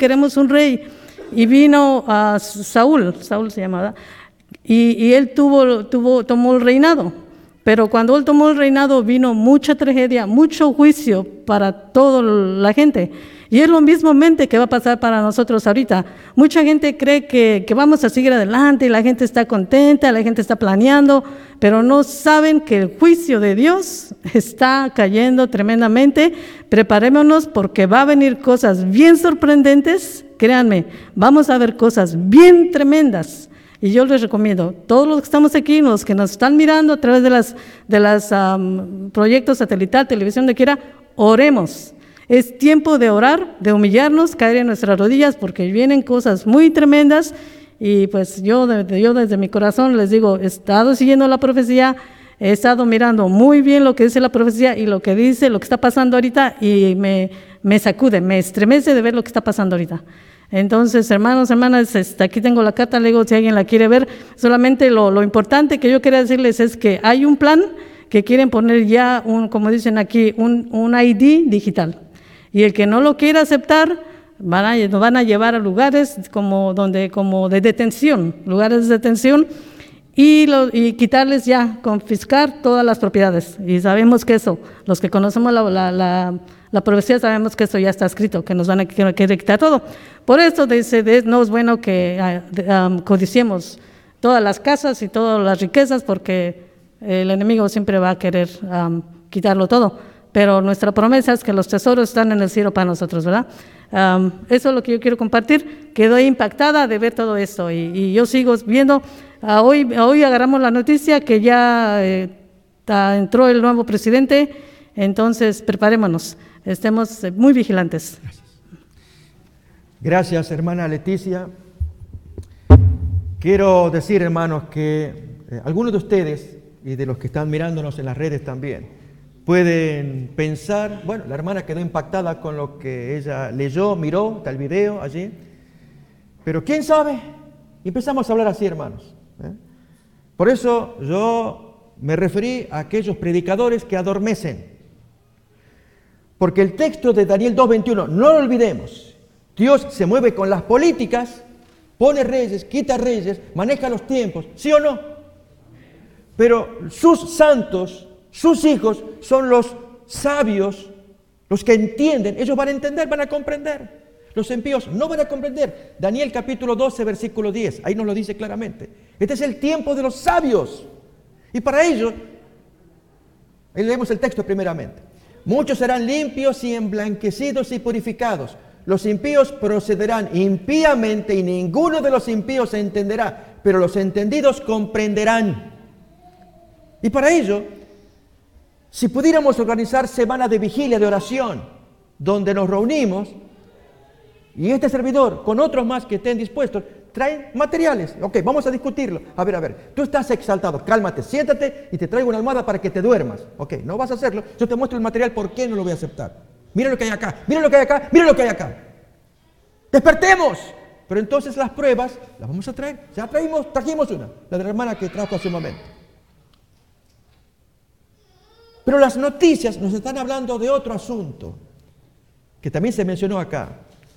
y vino a Saúl se llamaba, y él tomó el reinado. Pero cuando él tomó el reinado vino mucha tragedia, mucho juicio para toda la gente. Y es lo mismamente que va a pasar para nosotros ahorita. Mucha gente cree que vamos a seguir adelante, y la gente está contenta, la gente está planeando, pero no saben que el juicio de Dios está cayendo tremendamente. Preparémonos, porque va a venir cosas bien sorprendentes. Créanme, vamos a ver cosas bien tremendas. Y yo les recomiendo, todos los que estamos aquí, los que nos están mirando a través de las proyectos satelital, televisión, de quiera, oremos. Es tiempo de orar, de humillarnos, caer en nuestras rodillas, porque vienen cosas muy tremendas. Y pues yo desde mi corazón les digo, he estado siguiendo la profecía, he estado mirando muy bien lo que dice la profecía y lo que dice, lo que está pasando ahorita, y me sacude, me estremece de ver lo que está pasando ahorita. Entonces, hermanos, hermanas, aquí tengo la carta, le digo, si alguien la quiere ver. Solamente lo importante que yo quería decirles es que hay un plan que quieren poner ya, como dicen aquí, un ID digital. Y el que no lo quiera aceptar, nos van a llevar a lugares como de detención, lugares de detención, y quitarles ya, confiscar todas las propiedades. Y sabemos que eso, los que conocemos la profecía, sabemos que eso ya está escrito, que nos van a querer quitar todo. Por eso no es bueno que codiciemos todas las casas y todas las riquezas, porque el enemigo siempre va a querer quitarlo todo. Pero nuestra promesa es que los tesoros están en el cielo para nosotros, ¿verdad? Eso es lo que yo quiero compartir. Quedé impactada de ver todo esto, y yo sigo viendo. Hoy agarramos la noticia que ya entró el nuevo presidente. Entonces preparémonos, estemos muy vigilantes. Gracias, hermana Leticia. Quiero decir, hermanos, que algunos de ustedes y de los que están mirándonos en las redes también pueden pensar, bueno, la hermana quedó impactada con lo que ella leyó, miró, está el video allí, pero ¿quién sabe? Y empezamos a hablar así, hermanos. Por eso yo me referí a aquellos predicadores que adormecen. Porque el texto de Daniel 2:21, no lo olvidemos, Dios se mueve con las políticas, pone reyes, quita reyes, maneja los tiempos, ¿sí o no? Pero sus santos, sus hijos, son los sabios, los que entienden. Ellos van a entender, van a comprender. Los impíos no van a comprender. Daniel capítulo 12, versículo 10, ahí nos lo dice claramente. Este es el tiempo de los sabios. Y para ello, ahí leemos el texto primeramente. Muchos serán limpios y emblanquecidos y purificados. Los impíos procederán impíamente y ninguno de los impíos se entenderá, pero los entendidos comprenderán. Y para ello, si pudiéramos organizar semanas de vigilia, de oración, donde nos reunimos, y este servidor, con otros más que estén dispuestos, traen materiales. Ok, vamos a discutirlo. A ver, tú estás exaltado, cálmate, siéntate y te traigo una almohada para que te duermas. Ok, no vas a hacerlo, yo te muestro el material, ¿por qué no lo voy a aceptar? Mira lo que hay acá, mira lo que hay acá, mira lo que hay acá. ¡Despertemos! Pero entonces las pruebas las vamos a traer. Ya trajimos una, la de la hermana que trajo hace un momento. Pero las noticias nos están hablando de otro asunto. que también se mencionó acá.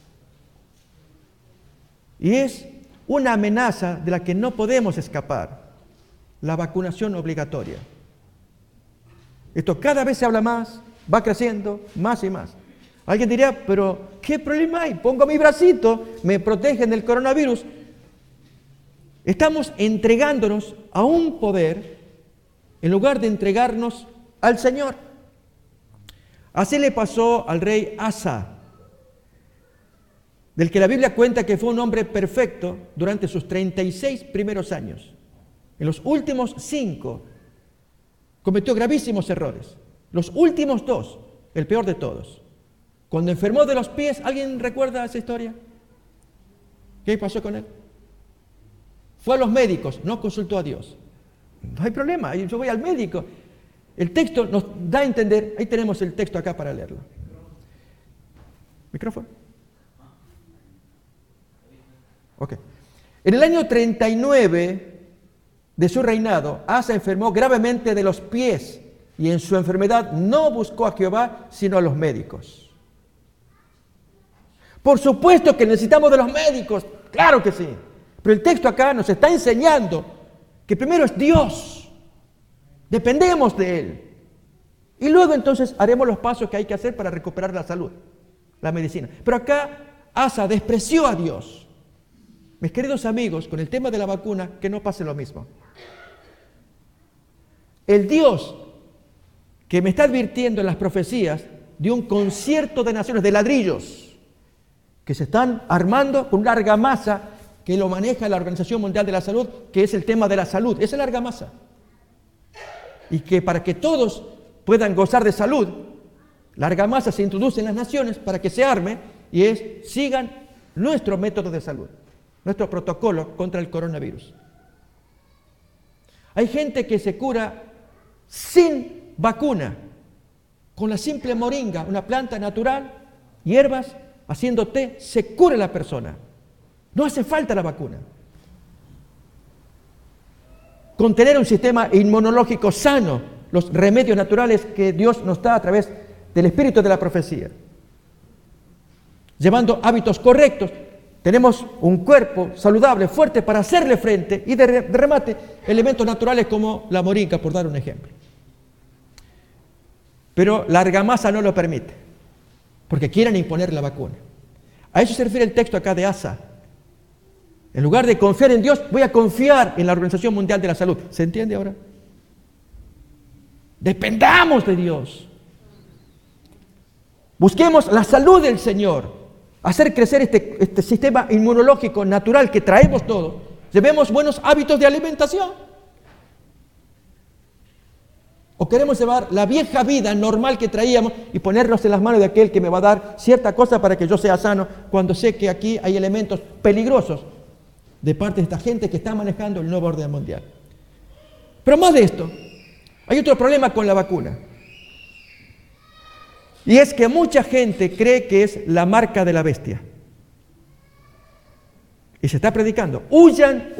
Y es una amenaza de la que no podemos escapar, la vacunación obligatoria. Esto cada vez se habla más, va creciendo más y más. Alguien diría, pero ¿qué problema hay? Pongo mi bracito, me protegen del coronavirus. Estamos entregándonos a un poder en lugar de entregarnos al Señor. Así le pasó al rey Asa, del que la Biblia cuenta que fue un hombre perfecto durante sus 36 primeros años. En los últimos 5 cometió gravísimos errores. Los últimos 2, el peor de todos. Cuando enfermó de los pies, ¿alguien recuerda esa historia? ¿Qué pasó con él? Fue a los médicos, no consultó a Dios. No hay problema, yo voy al médico. El texto nos da a entender, ahí tenemos el texto acá para leerlo. ¿Micrófono? Ok. En el año 39 de su reinado, Asa enfermó gravemente de los pies y en su enfermedad no buscó a Jehová, sino a los médicos. Por supuesto que necesitamos de los médicos, claro que sí. Pero el texto acá nos está enseñando que primero es Dios. Dependemos de Él. Y luego entonces haremos los pasos que hay que hacer para recuperar la salud, la medicina. Pero acá Asa despreció a Dios. Mis queridos amigos, con el tema de la vacuna, que no pase lo mismo. El Dios que me está advirtiendo en las profecías de un concierto de naciones, de ladrillos, que se están armando con una argamasa que lo maneja la Organización Mundial de la Salud, que es el tema de la salud, es la argamasa. Y que para que todos puedan gozar de salud, la argamasa se introduce en las naciones para que se arme y sigan nuestro método de salud, nuestro protocolo contra el coronavirus. Hay gente que se cura sin vacuna, con la simple moringa, una planta natural, hierbas, haciendo té, se cura la persona. No hace falta la vacuna. Con tener un sistema inmunológico sano, los remedios naturales que Dios nos da a través del espíritu de la profecía. Llevando hábitos correctos, tenemos un cuerpo saludable, fuerte para hacerle frente y de remate elementos naturales como la moringa, por dar un ejemplo. Pero la argamasa no lo permite, porque quieren imponer la vacuna. A eso se refiere el texto acá de Asa. En lugar de confiar en Dios, voy a confiar en la Organización Mundial de la Salud. ¿Se entiende ahora? Dependamos de Dios. Busquemos la salud del Señor. Hacer crecer este sistema inmunológico natural que traemos todos. Llevemos buenos hábitos de alimentación. ¿O queremos llevar la vieja vida normal que traíamos y ponernos en las manos de aquel que me va a dar cierta cosa para que yo sea sano, cuando sé que aquí hay elementos peligrosos de parte de esta gente que está manejando el nuevo orden mundial? Pero más de esto, hay otro problema con la vacuna. Y es que mucha gente cree que es la marca de la bestia. Y se está predicando, huyan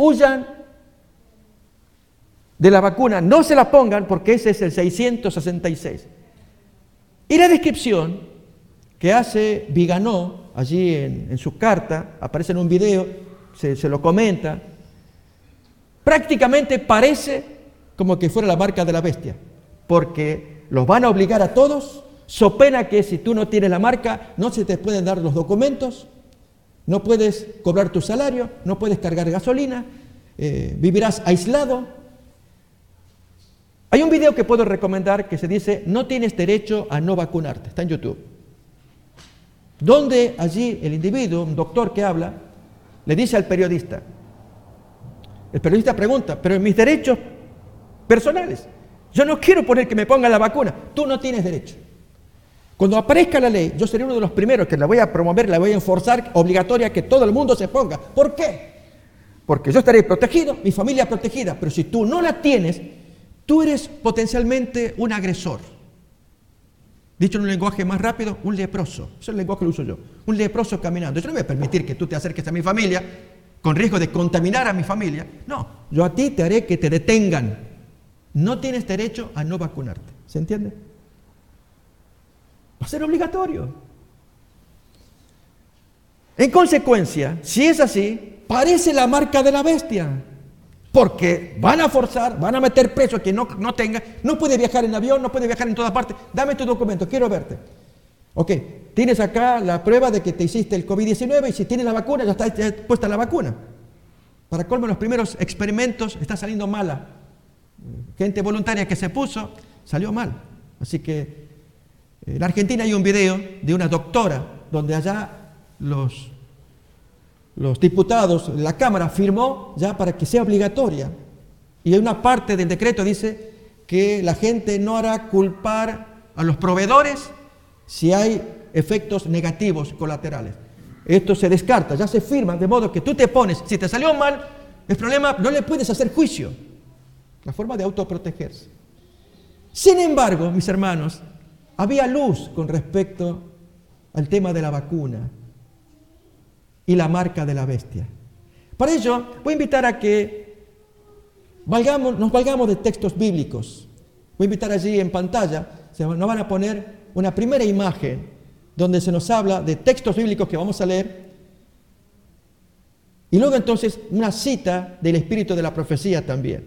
de la vacuna, no se la pongan porque ese es el 666. Y la descripción que hace Viganó allí en su carta, aparece en un video, se lo comenta, prácticamente parece como que fuera la marca de la bestia, porque los van a obligar a todos, so pena que si tú no tienes la marca, no se te pueden dar los documentos, no puedes cobrar tu salario, no puedes cargar gasolina, vivirás aislado. Hay un video que puedo recomendar que se dice, no tienes derecho a no vacunarte, está en YouTube. Donde allí el individuo, un doctor que habla, le dice al periodista, el periodista pregunta, pero en mis derechos personales, yo no quiero poner que me pongan la vacuna, tú no tienes derecho. Cuando aparezca la ley, yo seré uno de los primeros que la voy a promover, la voy a enforzar, obligatoria que todo el mundo se ponga. ¿Por qué? Porque yo estaré protegido, mi familia protegida, pero si tú no la tienes, tú eres potencialmente un agresor. Dicho en un lenguaje más rápido, un leproso. Ese es el lenguaje que lo uso yo. Un leproso caminando. Yo no voy a permitir que tú te acerques a mi familia con riesgo de contaminar a mi familia. No, yo a ti te haré que te detengan. No tienes derecho a no vacunarte. ¿Se entiende? Va a ser obligatorio. En consecuencia, si es así, parece la marca de la bestia. Porque van a forzar, van a meter preso a quien no tenga, no puede viajar en avión, no puede viajar en todas partes. Dame tu documento, quiero verte. Ok, tienes acá la prueba de que te hiciste el COVID-19 y si tienes la vacuna, ya está puesta la vacuna. Para colmo, los primeros experimentos está saliendo mala. Gente voluntaria que se puso, salió mal. Así que en Argentina hay un video de una doctora donde allá los diputados, la Cámara firmó ya para que sea obligatoria. Y hay una parte del decreto dice que la gente no hará culpar a los proveedores si hay efectos negativos colaterales. Esto se descarta, ya se firma, de modo que tú te pones, si te salió mal, el problema no le puedes hacer juicio. La forma de autoprotegerse. Sin embargo, mis hermanos, había luz con respecto al tema de la vacuna y la marca de la bestia. Para ello, voy a invitar a que nos valgamos de textos bíblicos. Voy a invitar allí en pantalla, nos van a poner una primera imagen donde se nos habla de textos bíblicos que vamos a leer y luego entonces una cita del espíritu de la profecía también.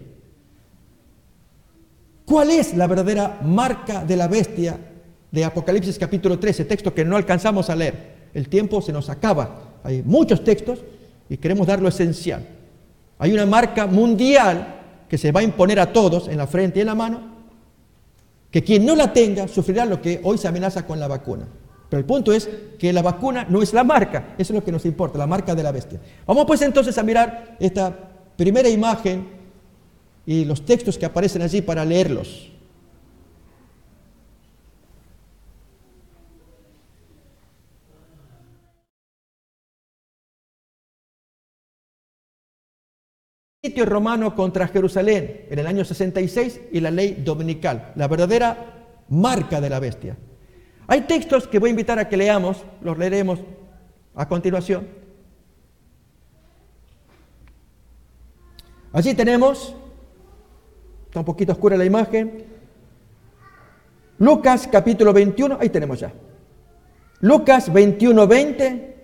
¿Cuál es la verdadera marca de la bestia de Apocalipsis capítulo 13? Texto que no alcanzamos a leer. El tiempo se nos acaba. Hay muchos textos y queremos dar lo esencial. Hay una marca mundial que se va a imponer a todos en la frente y en la mano, que quien no la tenga sufrirá lo que hoy se amenaza con la vacuna. Pero el punto es que la vacuna no es la marca, eso es lo que nos importa, la marca de la bestia. Vamos pues entonces a mirar esta primera imagen y los textos que aparecen allí para leerlos. Sitio romano contra Jerusalén en el año 66 y la ley dominical, la verdadera marca de la bestia. Hay textos que voy a invitar a que leamos, los leeremos a continuación. Allí tenemos, está un poquito oscura la imagen, Lucas capítulo 21, ahí tenemos ya. Lucas 21, 20.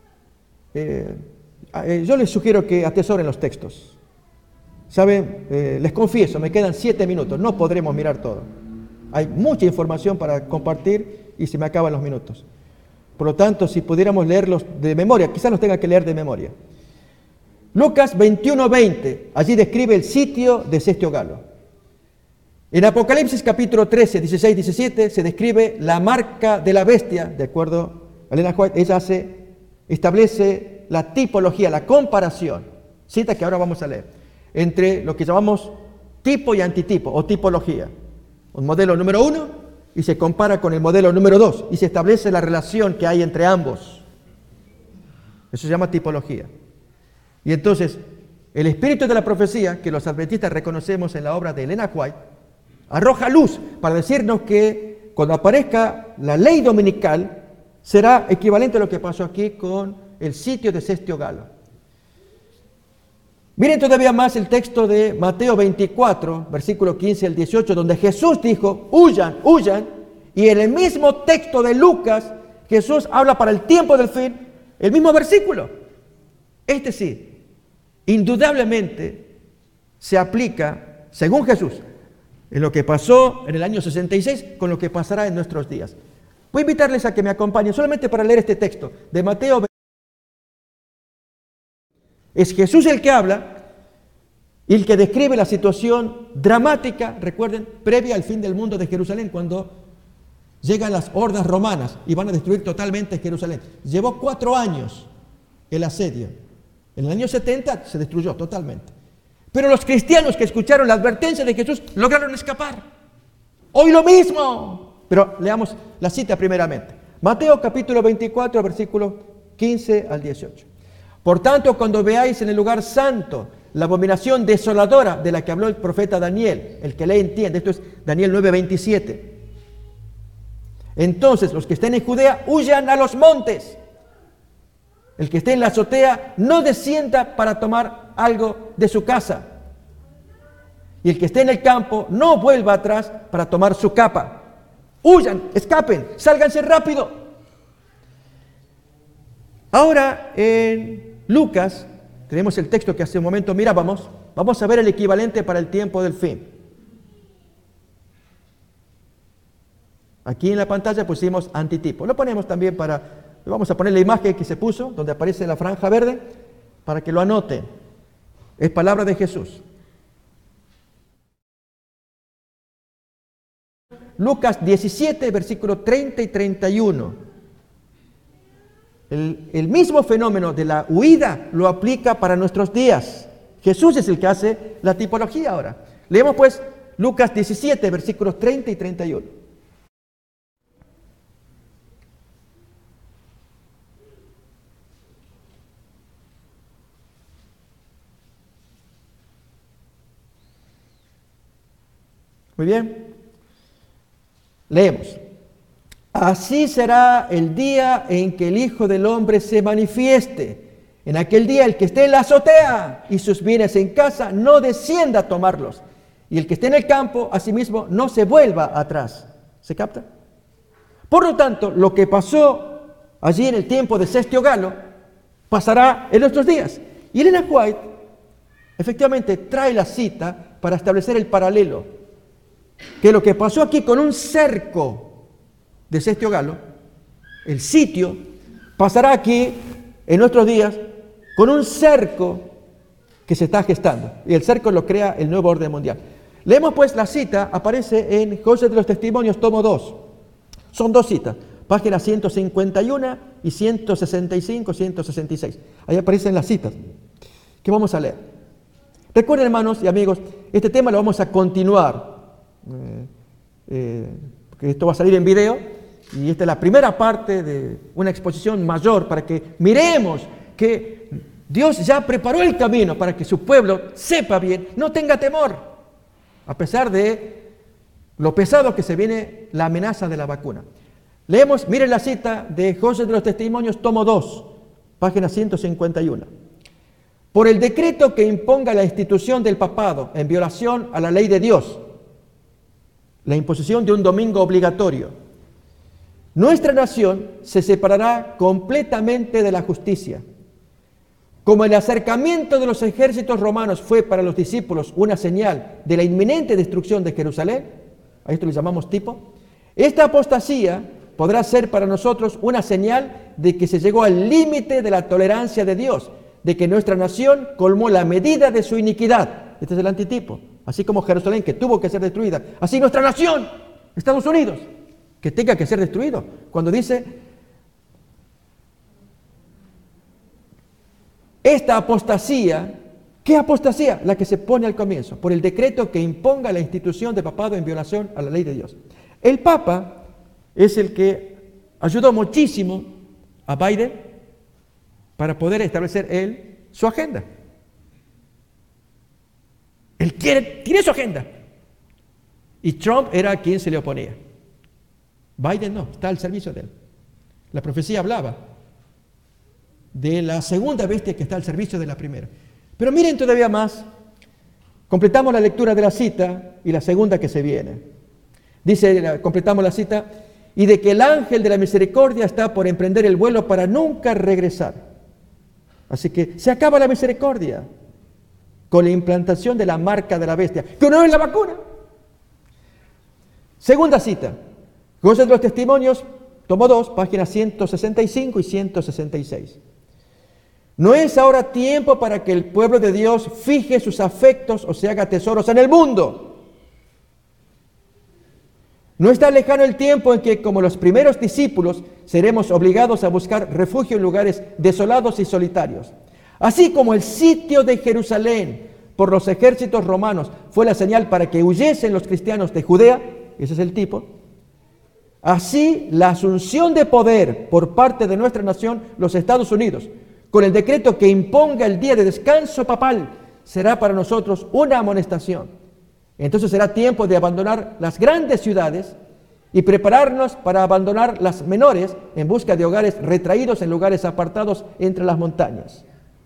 Yo les sugiero que atesoren los textos. ¿Saben? Les confieso, me quedan 7 minutos, no podremos mirar todo. Hay mucha información para compartir y se me acaban los minutos. Por lo tanto, si pudiéramos leerlos de memoria, quizás los tenga que leer de memoria. Lucas 21, 20, allí describe el sitio de Cestio Galo. En Apocalipsis capítulo 13, 16, 17 se describe la marca de la bestia, de acuerdo a Elena White, ella establece la tipología, la comparación, cita que ahora vamos a leer, entre lo que llamamos tipo y antitipo o tipología. Un modelo número 1 y se compara con el modelo número 2 y se establece la relación que hay entre ambos. Eso se llama tipología. Y entonces, el espíritu de la profecía, que los adventistas reconocemos en la obra de Elena White, arroja luz para decirnos que cuando aparezca la ley dominical será equivalente a lo que pasó aquí con el sitio de Cestio Galo. Miren todavía más el texto de Mateo 24, versículo 15 al 18, donde Jesús dijo, huyan, huyan, y en el mismo texto de Lucas, Jesús habla para el tiempo del fin, el mismo versículo. Este sí, indudablemente se aplica, según Jesús, en lo que pasó en el año 66 con lo que pasará en nuestros días. Voy a invitarles a que me acompañen solamente para leer este texto de Mateo 24. Es Jesús el que habla y el que describe la situación dramática, recuerden, previa al fin del mundo de Jerusalén, cuando llegan las hordas romanas y van a destruir totalmente Jerusalén. Llevó 4 años el asedio. En el año 70 se destruyó totalmente. Pero los cristianos que escucharon la advertencia de Jesús lograron escapar. Hoy lo mismo. Pero leamos la cita primeramente. Mateo capítulo 24, versículo 15 al 18. Por tanto, cuando veáis en el lugar santo la abominación desoladora de la que habló el profeta Daniel, el que le entiende, esto es Daniel 9:27. Entonces los que estén en Judea huyan a los montes. El que esté en la azotea no descienda para tomar algo de su casa. Y el que esté en el campo no vuelva atrás para tomar su capa. Huyan, escapen, sálganse rápido. Ahora en Lucas, tenemos el texto que hace un momento mirábamos, vamos a ver el equivalente para el tiempo del fin. Aquí en la pantalla pusimos antitipo. Lo ponemos también vamos a poner la imagen que se puso, donde aparece la franja verde, para que lo anoten. Es palabra de Jesús. Lucas 17, versículos 30 y 31. El mismo fenómeno de la huida lo aplica para nuestros días. Jesús es el que hace la tipología ahora. Leemos pues Lucas 17, versículos 30 y 31. Muy bien. Leemos. Así será el día en que el Hijo del Hombre se manifieste. En aquel día el que esté en la azotea y sus bienes en casa no descienda a tomarlos. Y el que esté en el campo, asimismo, no se vuelva atrás. ¿Se capta? Por lo tanto, lo que pasó allí en el tiempo de Sestio Galo, pasará en nuestros días. Y Elena White, efectivamente, trae la cita para establecer el paralelo. Que lo que pasó aquí con un cerco de Sestio Galo, el sitio, pasará aquí en nuestros días con un cerco que se está gestando. Y el cerco lo crea el nuevo orden mundial. Leemos pues la cita, aparece en José de los Testimonios, tomo 2. Son dos citas, páginas 151 y 165, 166. Ahí aparecen las citas que vamos a leer. Recuerden, hermanos y amigos, este tema lo vamos a continuar. Porque esto va a salir en video y esta es la primera parte de una exposición mayor para que miremos que Dios ya preparó el camino para que su pueblo sepa bien, no tenga temor, a pesar de lo pesado que se viene la amenaza de la vacuna. Leemos, miren la cita de José de los Testimonios, tomo 2, página 151. Por el decreto que imponga la institución del papado en violación a la ley de Dios, la imposición de un domingo obligatorio, nuestra nación se separará completamente de la justicia. Como el acercamiento de los ejércitos romanos fue para los discípulos una señal de la inminente destrucción de Jerusalén, a esto le llamamos tipo, esta apostasía podrá ser para nosotros una señal de que se llegó al límite de la tolerancia de Dios, de que nuestra nación colmó la medida de su iniquidad. Este es el antitipo. Así como Jerusalén, que tuvo que ser destruida, así nuestra nación, Estados Unidos, que tenga que ser destruido. Cuando dice, esta apostasía, ¿qué apostasía? La que se pone al comienzo, por el decreto que imponga la institución de papado en violación a la ley de Dios. El Papa es el que ayudó muchísimo a Biden para poder establecer él su agenda. Él tiene su agenda. Y Trump era quien se le oponía. Biden no, está al servicio de él. La profecía hablaba de la segunda bestia que está al servicio de la primera. Pero miren todavía más. Completamos la lectura de la cita y la segunda que se viene. Dice, completamos la cita, y de que el ángel de la misericordia está por emprender el vuelo para nunca regresar. Así que se acaba la misericordia con la implantación de la marca de la bestia, que no es la vacuna. Segunda cita, José de los Testimonios, tomo 2, páginas 165 y 166. No es ahora tiempo para que el pueblo de Dios fije sus afectos o se haga tesoros en el mundo. No está lejano el tiempo en que, como los primeros discípulos, seremos obligados a buscar refugio en lugares desolados y solitarios. Así como el sitio de Jerusalén por los ejércitos romanos fue la señal para que huyesen los cristianos de Judea, ese es el tipo, así la asunción de poder por parte de nuestra nación, los Estados Unidos, con el decreto que imponga el día de descanso papal, será para nosotros una amonestación. Entonces será tiempo de abandonar las grandes ciudades y prepararnos para abandonar las menores en busca de hogares retraídos en lugares apartados entre las montañas.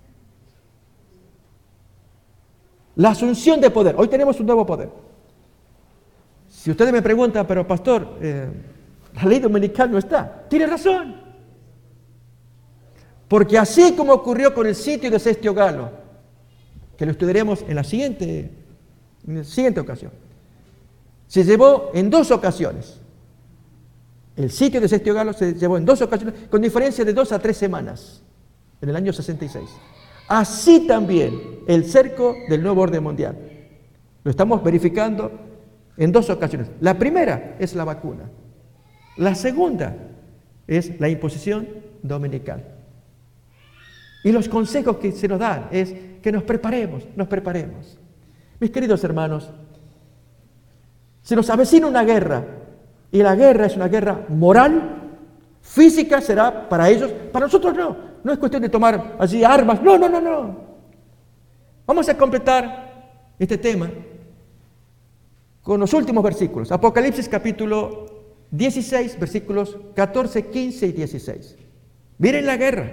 La asunción de poder. Hoy tenemos un nuevo poder. Si ustedes me preguntan, pero pastor, la ley dominical no está. Tiene razón. Porque así como ocurrió con el sitio de Cestio Galo, que lo estudiaremos en la siguiente ocasión, se llevó en 2 ocasiones. El sitio de Cestio Galo se llevó en 2 ocasiones, con diferencia de 2 a 3 semanas, en el año 66. Así también el cerco del nuevo orden mundial. Lo estamos verificando en 2 ocasiones. La primera es la vacuna. La segunda es la imposición dominical. Y los consejos que se nos dan es que nos preparemos. Mis queridos hermanos, se nos avecina una guerra, y la guerra es una guerra moral, física será para ellos, para nosotros no. No es cuestión de tomar allí armas, no. Vamos a completar este tema con los últimos versículos. Apocalipsis capítulo 16, versículos 14, 15 y 16. Miren la guerra.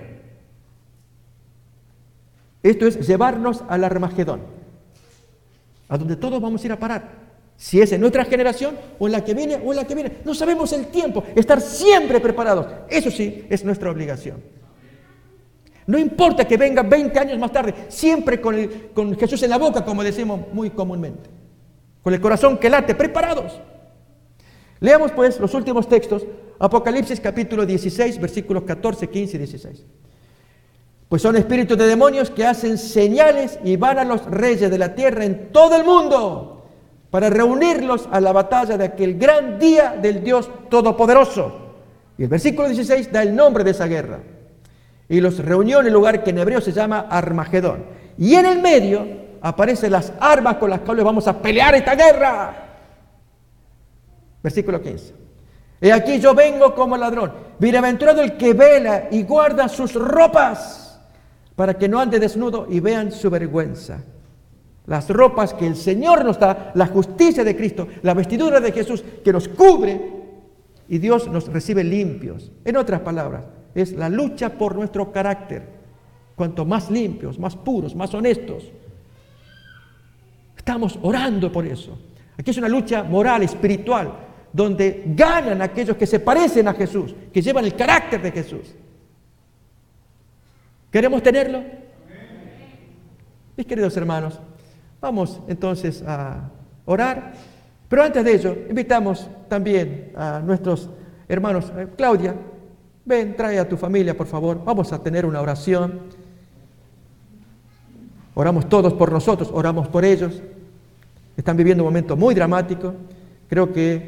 Esto es llevarnos al Armagedón, a donde todos vamos a ir a parar. Si es en nuestra generación o en la que viene no sabemos el tiempo. Estar siempre preparados, eso sí es nuestra obligación. No importa que venga 20 años más tarde, siempre con Jesús en la boca, como decimos muy comúnmente, con el corazón que late, preparados. Leamos pues los últimos textos, Apocalipsis capítulo 16, versículos 14, 15 y 16. Pues son espíritus de demonios que hacen señales y van a los reyes de la tierra en todo el mundo para reunirlos a la batalla de aquel gran día del Dios Todopoderoso. Y el versículo 16 da el nombre de esa guerra. Y los reunió en el lugar que en hebreo se llama Armagedón. Y en el medio aparecen las armas con las cuales vamos a pelear esta guerra. Versículo 15. He aquí yo vengo como ladrón. Bienaventurado el que vela y guarda sus ropas, para que no ande desnudo y vean su vergüenza. Las ropas que el Señor nos da, la justicia de Cristo, la vestidura de Jesús que nos cubre, y Dios nos recibe limpios. En otras palabras, es la lucha por nuestro carácter. Cuanto más limpios, más puros, más honestos. Estamos orando por eso. Aquí es una lucha moral, espiritual, donde ganan aquellos que se parecen a Jesús, que llevan el carácter de Jesús. ¿Queremos tenerlo? Mis queridos hermanos, vamos entonces a orar. Pero antes de ello, invitamos también a nuestros hermanos. Claudia, ven, trae a tu familia, por favor. Vamos a tener una oración. Oramos todos por nosotros, oramos por ellos. Están viviendo un momento muy dramático. Creo que